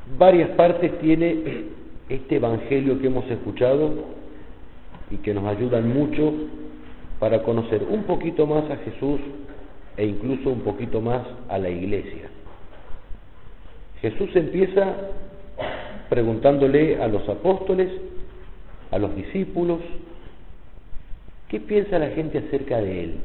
Varias partes tiene este evangelio que hemos escuchado y que nos ayudan mucho para conocer un poquito más a Jesús e incluso un poquito más a la iglesia. Jesús empieza preguntándole a los apóstoles, a los discípulos, ¿qué piensa la gente acerca de él?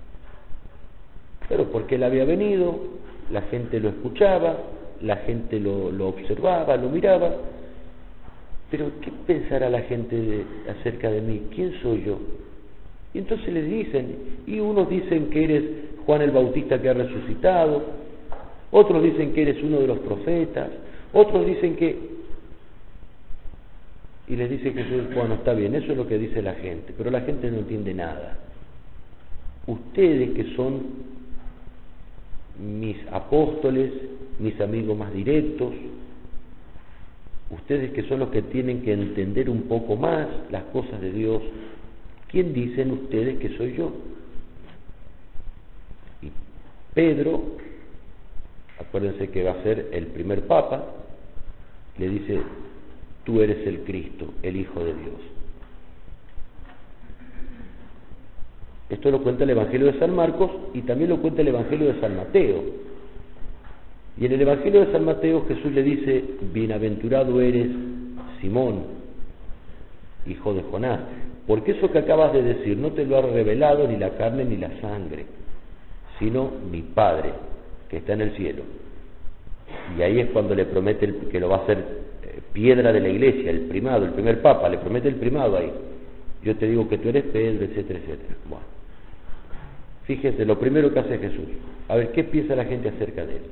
Pero porque él había venido, la gente lo escuchaba, la gente lo observaba, lo miraba, pero ¿qué pensará la gente acerca de mí? ¿Quién soy yo? Y entonces les dicen, y unos dicen que eres Juan el Bautista que ha resucitado, otros dicen que eres uno de los profetas, otros dicen que... Y les dice Jesús, bueno, está bien, eso es lo que dice la gente, pero la gente no entiende nada. Ustedes que son mis apóstoles, mis amigos más directos, ustedes que son los que tienen que entender un poco más las cosas de Dios, ¿quién dicen ustedes que soy yo? Y Pedro, acuérdense que va a ser el primer papa, le dice, tú eres el Cristo, el Hijo de Dios. Esto lo cuenta el Evangelio de San Marcos y también lo cuenta el Evangelio de San Mateo. Y en el Evangelio de San Mateo Jesús le dice, bienaventurado eres Simón, hijo de Jonás, porque eso que acabas de decir no te lo ha revelado ni la carne ni la sangre, sino mi Padre que está en el cielo. Y ahí es cuando le promete que lo va a hacer piedra de la iglesia, el primado, el primer papa, le promete el primado ahí. Yo te digo que tú eres Pedro, etcétera, etcétera. Bueno, fíjese, lo primero que hace Jesús, a ver, ¿qué piensa la gente acerca de él?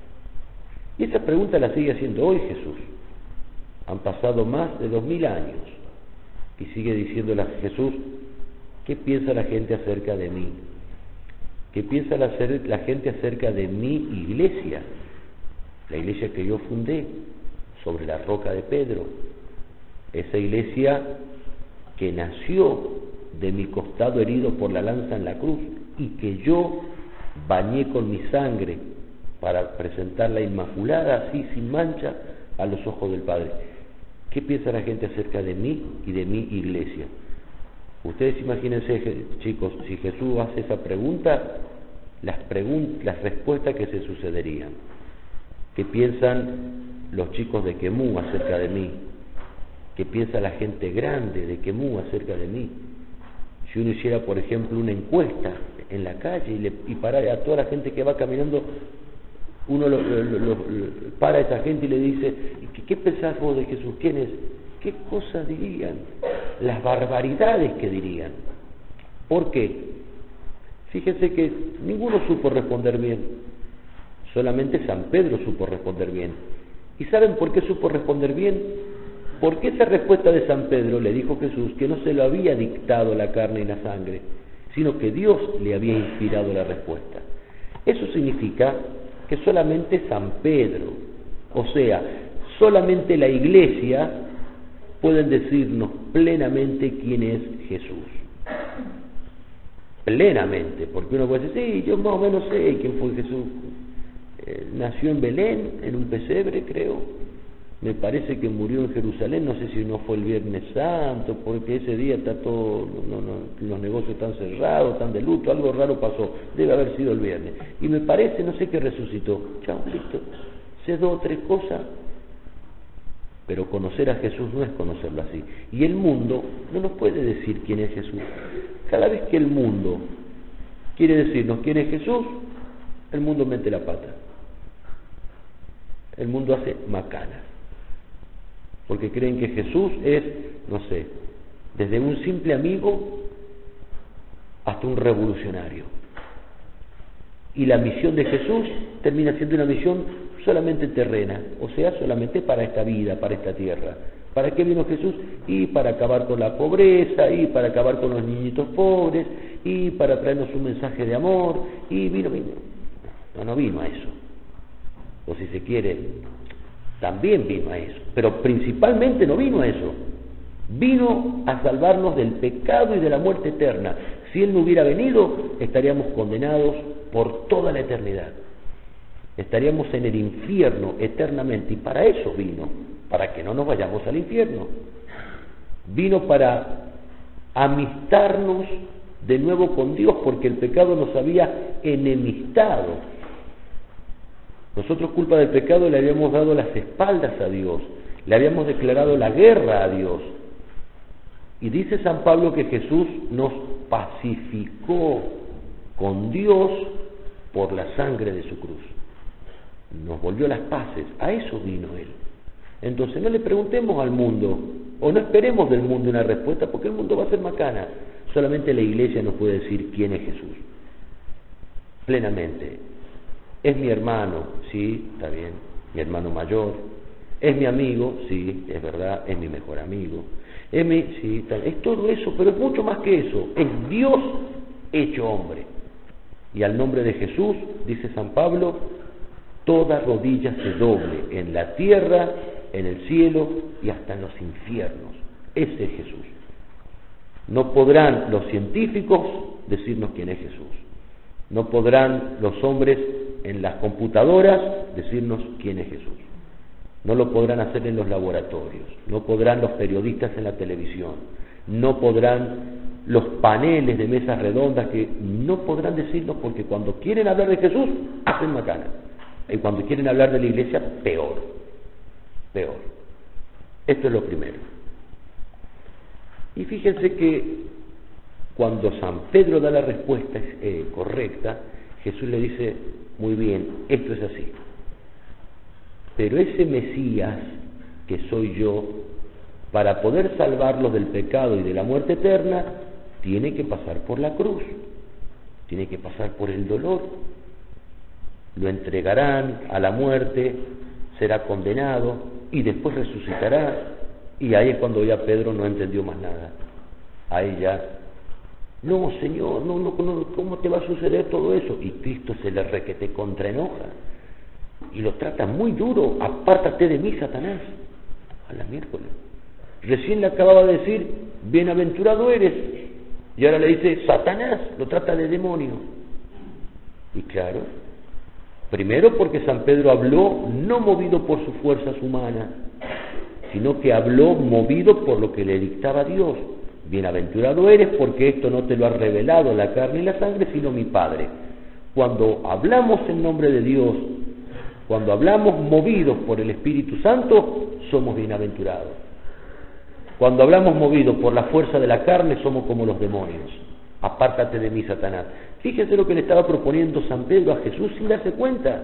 Y esa pregunta la sigue haciendo hoy Jesús. Han pasado más de 2000 años y sigue diciéndole a Jesús, ¿qué piensa la gente acerca de mí? ¿Qué piensa la gente acerca de mi iglesia? La iglesia que yo fundé sobre la roca de Pedro, esa iglesia que nació de mi costado herido por la lanza en la cruz y que yo bañé con mi sangre para presentarla inmaculada, así sin mancha, a los ojos del Padre. ¿Qué piensa la gente acerca de mí y de mi iglesia? Ustedes imagínense, chicos, si Jesús hace esa pregunta, las respuestas que se sucederían. ¿Qué piensan los chicos de Quemú acerca de mí? ¿Qué piensa la gente grande de Quemú acerca de mí? Si uno hiciera, por ejemplo, una encuesta en la calle y parara a toda la gente que va caminando, uno para a esa gente y le dice, ¿qué pensás vos de Jesús? ¿Quién es? ¿Qué cosas dirían? Las barbaridades que dirían. ¿Por qué? Fíjense que ninguno supo responder bien, solamente San Pedro supo responder bien. ¿Y saben por qué supo responder bien? Porque esa respuesta de San Pedro le dijo Jesús que no se lo había dictado la carne y la sangre, sino que Dios le había inspirado la respuesta. Eso significa que solamente San Pedro, o sea, solamente la iglesia, pueden decirnos plenamente quién es Jesús. Plenamente, porque uno puede decir, sí, yo más o menos sé quién fue Jesús. Nació en Belén, en un pesebre, creo. Me parece que murió en Jerusalén, no sé si no fue el Viernes Santo, porque ese día está todo, los negocios están cerrados, están de luto, algo raro pasó, debe haber sido el viernes. Y me parece, no sé qué resucitó. Chao, listo. Sé 2 o 3 cosas, pero conocer a Jesús no es conocerlo así. Y el mundo no nos puede decir quién es Jesús. Cada vez que el mundo quiere decirnos quién es Jesús, el mundo mete la pata. El mundo hace macanas. Porque creen que Jesús es, no sé, desde un simple amigo hasta un revolucionario. Y la misión de Jesús termina siendo una misión solamente terrena, o sea, solamente para esta vida, para esta tierra. ¿Para qué vino Jesús? Y para acabar con la pobreza, y para acabar con los niñitos pobres, y para traernos un mensaje de amor, y vino. No vino a eso. O si se quiere, también vino a eso, pero principalmente no vino a eso. Vino a salvarnos del pecado y de la muerte eterna. Si Él no hubiera venido, estaríamos condenados por toda la eternidad. estaríamos en el infierno eternamente, y para eso vino, para que no nos vayamos al infierno. Vino para amistarnos de nuevo con Dios, porque el pecado nos había enemistado. Nosotros, culpa del pecado, le habíamos dado las espaldas a Dios, le habíamos declarado la guerra a Dios. Y dice San Pablo que Jesús nos pacificó con Dios por la sangre de su cruz. Nos volvió las paces, a eso vino Él. Entonces no le preguntemos al mundo, o no esperemos del mundo una respuesta, porque el mundo va a ser macana. Solamente la Iglesia nos puede decir quién es Jesús, plenamente. Es mi hermano, sí, está bien, mi hermano mayor. Es mi amigo, sí, es verdad, es mi mejor amigo. Sí, es todo eso, pero es mucho más que eso. Es Dios hecho hombre. Y al nombre de Jesús, dice San Pablo, toda rodilla se doble, en la tierra, en el cielo y hasta en los infiernos. Ese es Jesús. No podrán los científicos decirnos quién es Jesús. No podrán los hombres en las computadoras decirnos quién es Jesús. No lo podrán hacer en los laboratorios, no podrán los periodistas en la televisión, no podrán los paneles de mesas redondas, que no podrán decirnos, porque cuando quieren hablar de Jesús, hacen macana. Y cuando quieren hablar de la Iglesia, peor. Esto es lo primero. Y fíjense que cuando San Pedro da la respuesta correcta, Jesús le dice, muy bien, esto es así. Pero ese Mesías, que soy yo, para poder salvarlos del pecado y de la muerte eterna, tiene que pasar por la cruz, tiene que pasar por el dolor. Lo entregarán a la muerte, será condenado y después resucitará. Y ahí es cuando ya Pedro no entendió más nada. Ahí ya, no, Señor, no, ¿cómo te va a suceder todo eso? Y Cristo se le requete contraenoja y lo trata muy duro. Apártate de mí, Satanás. A la miércoles. Recién le acababa de decir, bienaventurado eres, y ahora le dice, Satanás, lo trata de demonio. Y claro, primero porque San Pedro habló no movido por sus fuerzas humanas, sino que habló movido por lo que le dictaba Dios. Bienaventurado eres porque esto no te lo ha revelado la carne y la sangre, sino mi Padre. Cuando hablamos en nombre de Dios, cuando hablamos movidos por el Espíritu Santo, somos bienaventurados. Cuando hablamos movidos por la fuerza de la carne, somos como los demonios. Apártate de mí, Satanás. Fíjense lo que le estaba proponiendo San Pedro a Jesús sin darse cuenta.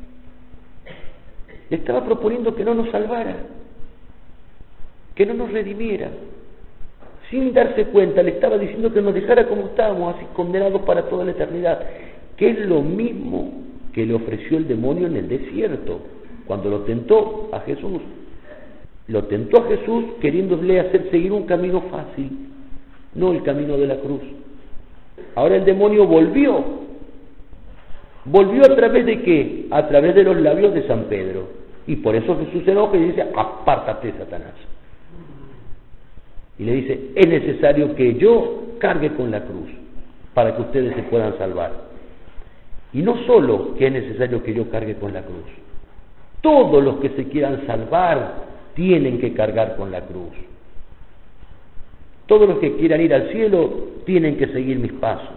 Le estaba proponiendo que no nos salvara, que no nos redimiera. Sin darse cuenta, le estaba diciendo que nos dejara como estábamos, así condenados para toda la eternidad, que es lo mismo que le ofreció el demonio en el desierto, cuando lo tentó a Jesús. Lo tentó a Jesús queriéndole hacer seguir un camino fácil, no el camino de la cruz. Ahora el demonio volvió a través de ¿qué? A través de los labios de San Pedro. Y por eso Jesús se enoja y dice, apártate, Satanás. Y le dice, es necesario que yo cargue con la cruz para que ustedes se puedan salvar. Y no solo que es necesario que yo cargue con la cruz, todos los que se quieran salvar tienen que cargar con la cruz. Todos los que quieran ir al cielo tienen que seguir mis pasos.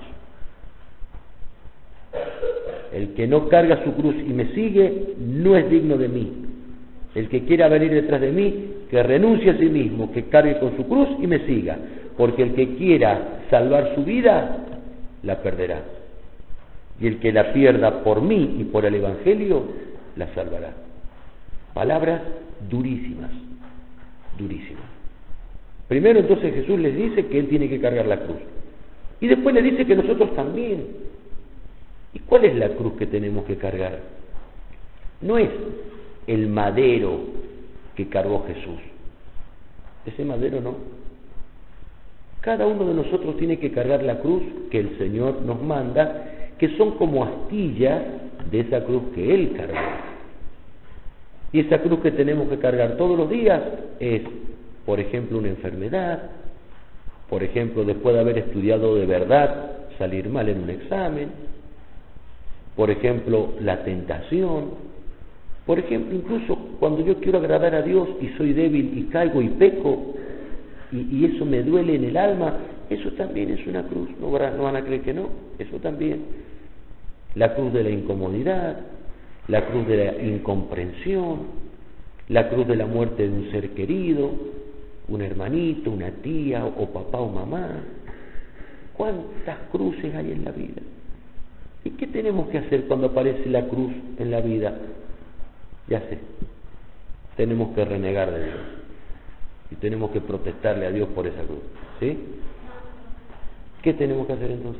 El que no carga su cruz y me sigue no es digno de mí. El que quiera venir detrás de mí, que renuncie a sí mismo, que cargue con su cruz y me siga. Porque el que quiera salvar su vida, la perderá. Y el que la pierda por mí y por el Evangelio, la salvará. Palabras durísimas, durísimas. Primero entonces Jesús les dice que Él tiene que cargar la cruz. Y después le dice que nosotros también. ¿Y cuál es la cruz que tenemos que cargar? No es el madero que cargó Jesús. Ese madero no. Cada uno de nosotros tiene que cargar la cruz que el Señor nos manda, que son como astillas de esa cruz que Él cargó. Y esa cruz que tenemos que cargar todos los días es, por ejemplo, una enfermedad, por ejemplo, después de haber estudiado de verdad, salir mal en un examen, por ejemplo, la tentación, por ejemplo, incluso cuando yo quiero agradar a Dios y soy débil y caigo y peco, y eso me duele en el alma, eso también es una cruz, no van a creer que no, eso también. La cruz de la incomodidad, la cruz de la incomprensión, la cruz de la muerte de un ser querido, un hermanito, una tía, o papá o mamá. ¿Cuántas cruces hay en la vida? ¿Y qué tenemos que hacer cuando aparece la cruz en la vida? Ya sé, tenemos que renegar de Dios y tenemos que protestarle a Dios por esa cruz, ¿sí? ¿Qué tenemos que hacer entonces?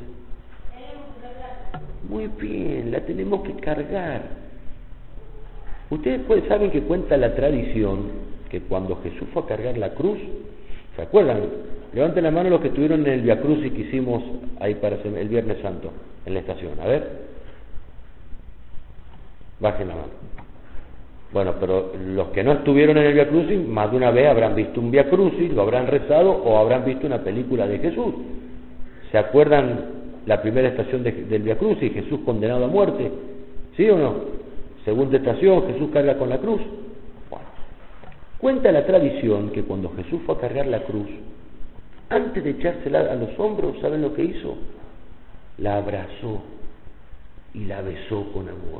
Muy bien, la tenemos que cargar. Ustedes saben que cuenta la tradición que cuando Jesús fue a cargar la cruz, ¿se acuerdan? Levanten la mano los que estuvieron en el Via Crucis que hicimos ahí para el Viernes Santo, en la estación. A ver, bajen la mano. Bueno, pero los que no estuvieron en el Via Crucis, más de una vez habrán visto un Via Crucis, lo habrán rezado o habrán visto una película de Jesús. ¿Se acuerdan la primera estación del Via Crucis, Jesús condenado a muerte? ¿Sí o no? Segunda estación, Jesús carga con la cruz. Bueno, cuenta la tradición que cuando Jesús fue a cargar la cruz, antes de echársela a los hombros, ¿saben lo que hizo? La abrazó y la besó con amor.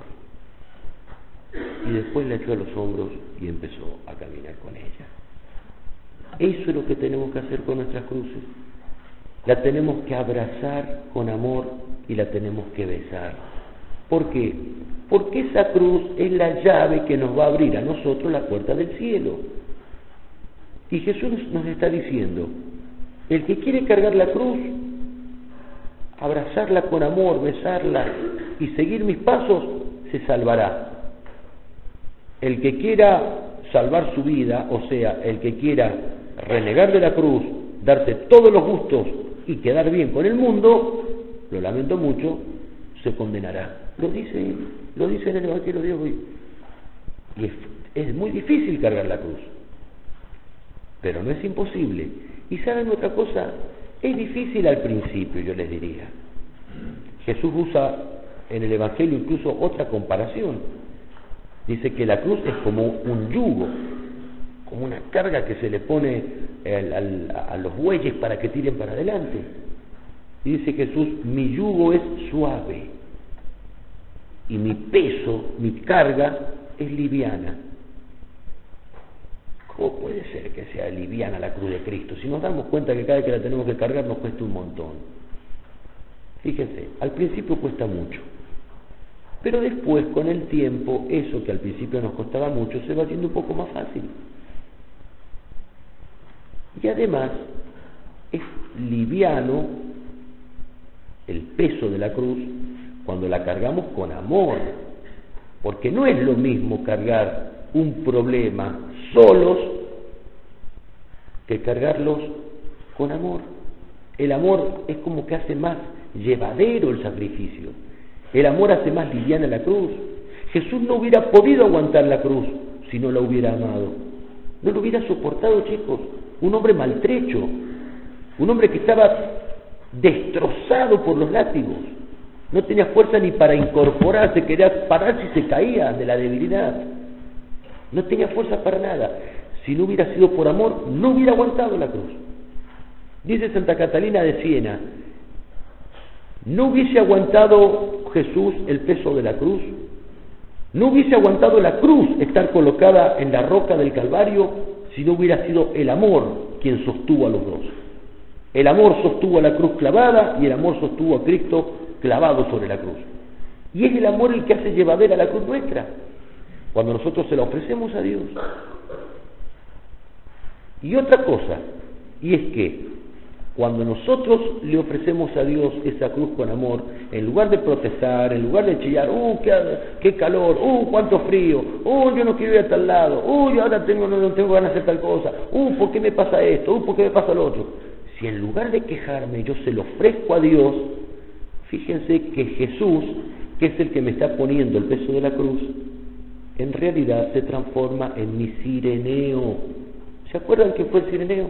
Y después la echó a los hombros y empezó a caminar con ella. Eso es lo que tenemos que hacer con nuestras cruces. La tenemos que abrazar con amor y la tenemos que besar. ¿Por qué? Porque esa cruz es la llave que nos va a abrir a nosotros la puerta del cielo. Y Jesús nos está diciendo, el que quiere cargar la cruz, abrazarla con amor, besarla y seguir mis pasos, se salvará. El que quiera salvar su vida, o sea, el que quiera renegar de la cruz, darse todos los gustos y quedar bien con el mundo, lo lamento mucho, se condenará. Lo dice en el Evangelio de hoy. Y es muy difícil cargar la cruz, pero no es imposible. Y saben otra cosa, es difícil al principio, yo les diría. Jesús usa en el Evangelio incluso otra comparación. Dice que la cruz es como un yugo, como una carga que se le pone a los bueyes para que tiren para adelante. Y dice Jesús, mi yugo es suave y mi peso, mi carga es liviana. ¿Cómo puede ser que sea liviana la cruz de Cristo? Si nos damos cuenta que cada vez que la tenemos que cargar nos cuesta un montón. Fíjense, al principio cuesta mucho, pero después con el tiempo eso que al principio nos costaba mucho se va haciendo un poco más fácil. Y además es liviano el peso de la cruz cuando la cargamos con amor, porque no es lo mismo cargar un problema solos que cargarlos con amor. El amor es como que hace más llevadero el sacrificio. El amor hace más liviana la cruz. Jesús no hubiera podido aguantar la cruz si no la hubiera amado. No lo hubiera soportado, chicos. Un hombre maltrecho, un hombre que estaba destrozado por los látigos. No tenía fuerza ni para incorporarse, quería pararse y se caía de la debilidad. No tenía fuerza para nada. Si no hubiera sido por amor, no hubiera aguantado la cruz. Dice Santa Catalina de Siena, no hubiese aguantado Jesús el peso de la cruz, no hubiese aguantado la cruz estar colocada en la roca del Calvario si no hubiera sido el amor quien sostuvo a los dos. El amor sostuvo a la cruz clavada y el amor sostuvo a Cristo clavado sobre la cruz. Y es el amor el que hace llevadera la cruz nuestra, cuando nosotros se la ofrecemos a Dios. Y otra cosa, y es que cuando nosotros le ofrecemos a Dios esa cruz con amor, en lugar de protestar, en lugar de chillar, qué calor, cuánto frío, yo no quiero ir a tal lado, yo ahora no tengo ganas de hacer tal cosa, ¿por qué me pasa esto? ¿Por qué me pasa lo otro? Si en lugar de quejarme yo se lo ofrezco a Dios, fíjense que Jesús, que es el que me está poniendo el peso de la cruz, en realidad se transforma en mi Cireneo. ¿Se acuerdan quién fue el Cireneo?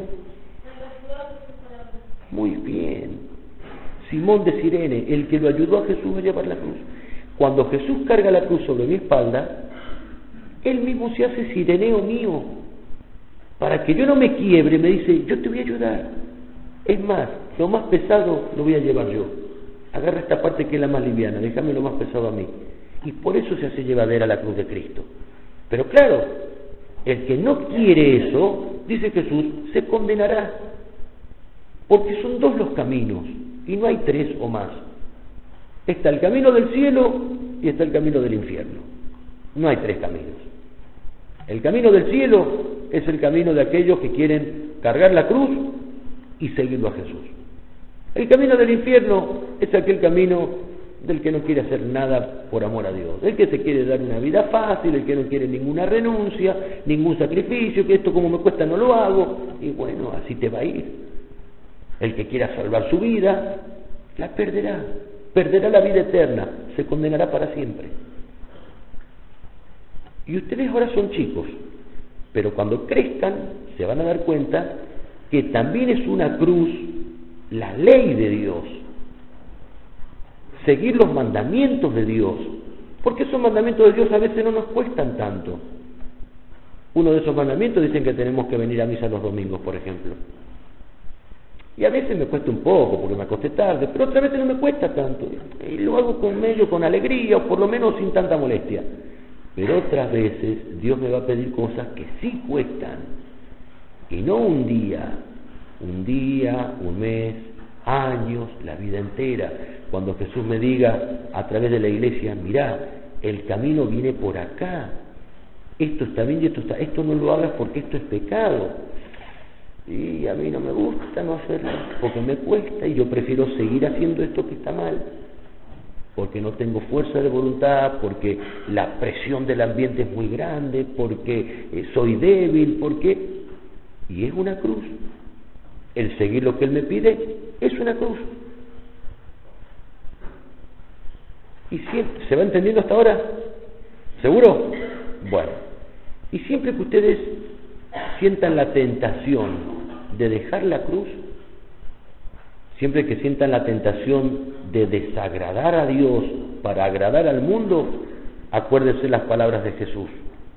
Muy bien, Simón de Cirene, el que lo ayudó a Jesús a llevar la cruz. Cuando Jesús carga la cruz sobre mi espalda, Él mismo se hace sireneo mío. Para que yo no me quiebre, me dice, yo te voy a ayudar. Es más, lo más pesado lo voy a llevar yo. Agarra esta parte que es la más liviana, déjame lo más pesado a mí. Y por eso se hace llevadera la cruz de Cristo. Pero claro, el que no quiere eso, dice Jesús, se condenará. Porque son dos los caminos, y no hay tres o más. Está el camino del cielo y está el camino del infierno. No hay tres caminos. El camino del cielo es el camino de aquellos que quieren cargar la cruz y seguirlo a Jesús. El camino del infierno es aquel camino del que no quiere hacer nada por amor a Dios, el que se quiere dar una vida fácil, el que no quiere ninguna renuncia, ningún sacrificio, que esto como me cuesta no lo hago, y bueno, así te va a ir. El que quiera salvar su vida, la perderá la vida eterna, se condenará para siempre. Y ustedes ahora son chicos, pero cuando crezcan se van a dar cuenta que también es una cruz la ley de Dios, seguir los mandamientos de Dios, porque esos mandamientos de Dios a veces no nos cuestan tanto. Uno de esos mandamientos dicen que tenemos que venir a misa los domingos, por ejemplo. Y a veces me cuesta un poco porque me acosté tarde, pero otras veces no me cuesta tanto. Y lo hago con alegría, o por lo menos sin tanta molestia. Pero otras veces Dios me va a pedir cosas que sí cuestan. Y no un día, un mes, años, la vida entera. Cuando Jesús me diga a través de la iglesia, mirá, el camino viene por acá. Esto está bien y esto no lo hagas porque esto es pecado. Y a mí no me gusta no hacerlo, porque me cuesta y yo prefiero seguir haciendo esto que está mal, porque no tengo fuerza de voluntad, porque la presión del ambiente es muy grande, porque soy débil, y es una cruz. El seguir lo que Él me pide es una cruz. ¿Y siempre, se va entendiendo hasta ahora? ¿Seguro? Bueno, y siempre que ustedes sientan la tentación de dejar la cruz, siempre que sientan la tentación de desagradar a Dios para agradar al mundo, acuérdense las palabras de Jesús: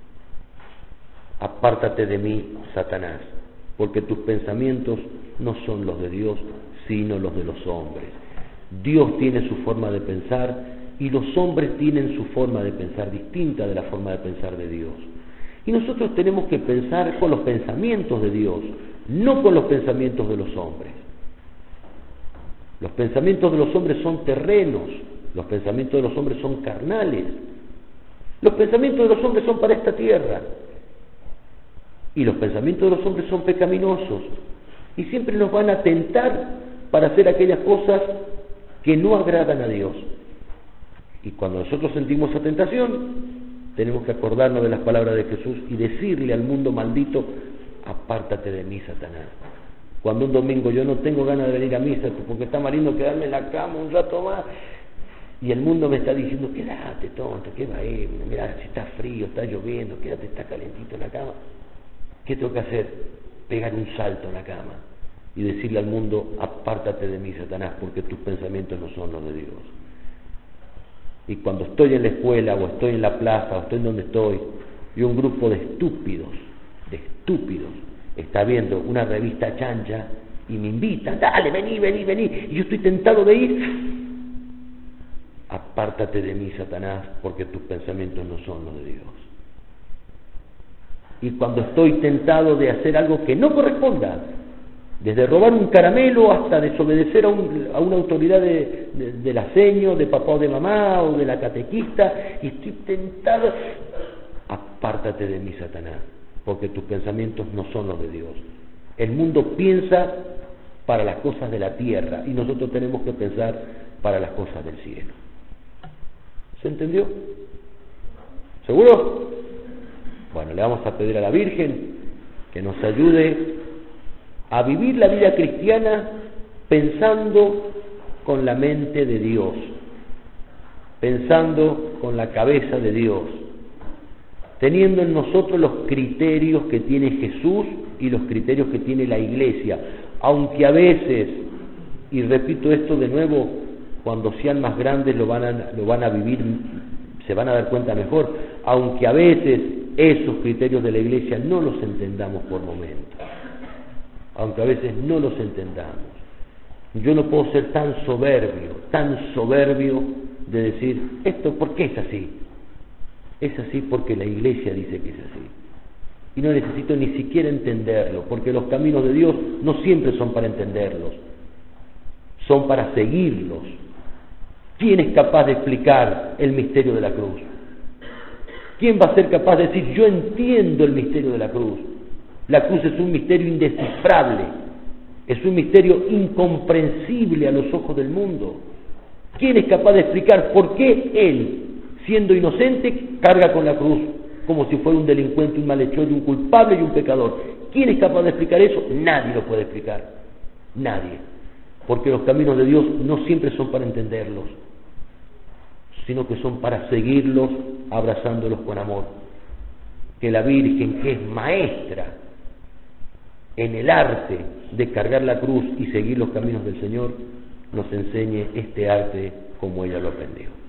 apártate de mí, Satanás, porque tus pensamientos no son los de Dios, sino los de los hombres. Dios tiene su forma de pensar y los hombres tienen su forma de pensar distinta de la forma de pensar de Dios. Y nosotros tenemos que pensar con los pensamientos de Dios, no con los pensamientos de los hombres. Los pensamientos de los hombres son terrenos, los pensamientos de los hombres son carnales, los pensamientos de los hombres son para esta tierra, y los pensamientos de los hombres son pecaminosos, y siempre nos van a tentar para hacer aquellas cosas que no agradan a Dios. Y cuando nosotros sentimos esa tentación, tenemos que acordarnos de las palabras de Jesús y decirle al mundo maldito: apártate de mí, Satanás. Cuando un domingo yo no tengo ganas de venir a misa porque está más lindo quedarme en la cama un rato más, y el mundo me está diciendo: quédate, tonto, ¿qué va a ir? Mirá, si está frío, está lloviendo, quédate, está calentito en la cama. ¿Qué tengo que hacer? Pegar un salto en la cama y decirle al mundo: apártate de mí, Satanás, porque tus pensamientos no son los de Dios. Y cuando estoy en la escuela, o estoy en la plaza, o estoy en donde estoy, y un grupo de estúpidos, está viendo una revista chancha y me invitan: dale, vení, y yo estoy tentado de ir, apártate de mí, Satanás, porque tus pensamientos no son los de Dios. Y cuando estoy tentado de hacer algo que no corresponda, desde robar un caramelo hasta desobedecer a una autoridad de la seño, de papá o de mamá, o de la catequista, y estoy tentado: apártate de mí, Satanás, porque tus pensamientos no son los de Dios. El mundo piensa para las cosas de la tierra y nosotros tenemos que pensar para las cosas del cielo. ¿Se entendió? ¿Seguro? Bueno, le vamos a pedir a la Virgen que nos ayude a vivir la vida cristiana pensando con la mente de Dios, pensando con la cabeza de Dios, teniendo en nosotros los criterios que tiene Jesús y los criterios que tiene la Iglesia, aunque a veces, y repito esto de nuevo, cuando sean más grandes lo van a vivir, se van a dar cuenta mejor, aunque a veces esos criterios de la Iglesia no los entendamos por momentos, aunque a veces no los entendamos. Yo no puedo ser tan soberbio de decir, esto, ¿por qué es así? Es así porque la Iglesia dice que es así. Y no necesito ni siquiera entenderlo, porque los caminos de Dios no siempre son para entenderlos, son para seguirlos. ¿Quién es capaz de explicar el misterio de la cruz? ¿Quién va a ser capaz de decir, yo entiendo el misterio de la cruz? La cruz es un misterio indescifrable, es un misterio incomprensible a los ojos del mundo. ¿Quién es capaz de explicar por qué él, siendo inocente, carga con la cruz como si fuera un delincuente, un malhechor, un culpable y un pecador? ¿Quién es capaz de explicar eso? Nadie lo puede explicar, nadie, porque los caminos de Dios no siempre son para entenderlos, sino que son para seguirlos, abrazándolos con amor. Que la Virgen, que es maestra en el arte de cargar la cruz y seguir los caminos del Señor, nos enseñe este arte como ella lo aprendió.